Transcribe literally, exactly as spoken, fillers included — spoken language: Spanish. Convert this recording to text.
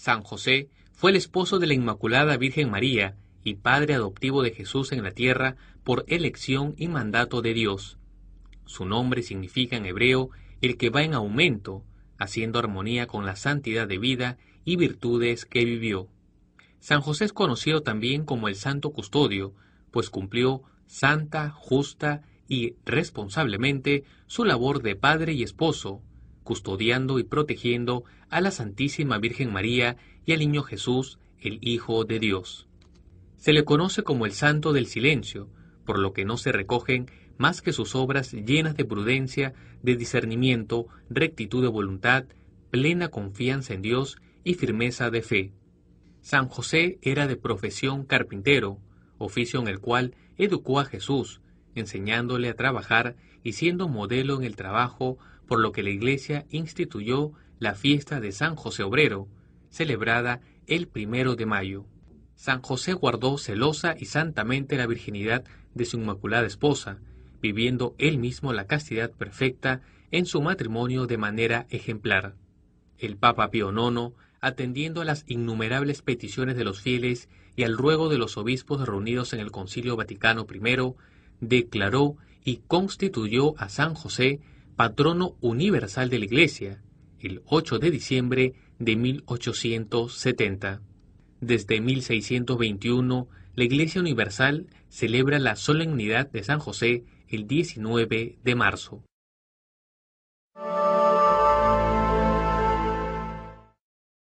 San José fue el esposo de la Inmaculada Virgen María y padre adoptivo de Jesús en la tierra por elección y mandato de Dios. Su nombre significa en hebreo el que va en aumento, haciendo armonía con la santidad de vida y virtudes que vivió. San José es conocido también como el Santo Custodio, pues cumplió santa, justa y responsablemente su labor de padre y esposo, custodiando y protegiendo a la Santísima Virgen María y al Niño Jesús, el Hijo de Dios. Se le conoce como el Santo del Silencio, por lo que no se recogen más que sus obras llenas de prudencia, de discernimiento, rectitud de voluntad, plena confianza en Dios y firmeza de fe. San José era de profesión carpintero, oficio en el cual educó a Jesús, enseñándole a trabajar y siendo modelo en el trabajo, por lo que la Iglesia instituyó la fiesta de San José Obrero, celebrada el primero de mayo. San José guardó celosa y santamente la virginidad de su inmaculada esposa, viviendo él mismo la castidad perfecta en su matrimonio de manera ejemplar. El Papa Pío nono, atendiendo a las innumerables peticiones de los fieles y al ruego de los obispos reunidos en el Concilio Vaticano primero, declaró y constituyó a San José patrono universal de la Iglesia, el ocho de diciembre de mil ochocientos setenta. Desde mil seiscientos veintiuno, la Iglesia Universal celebra la solemnidad de San José el diecinueve de marzo.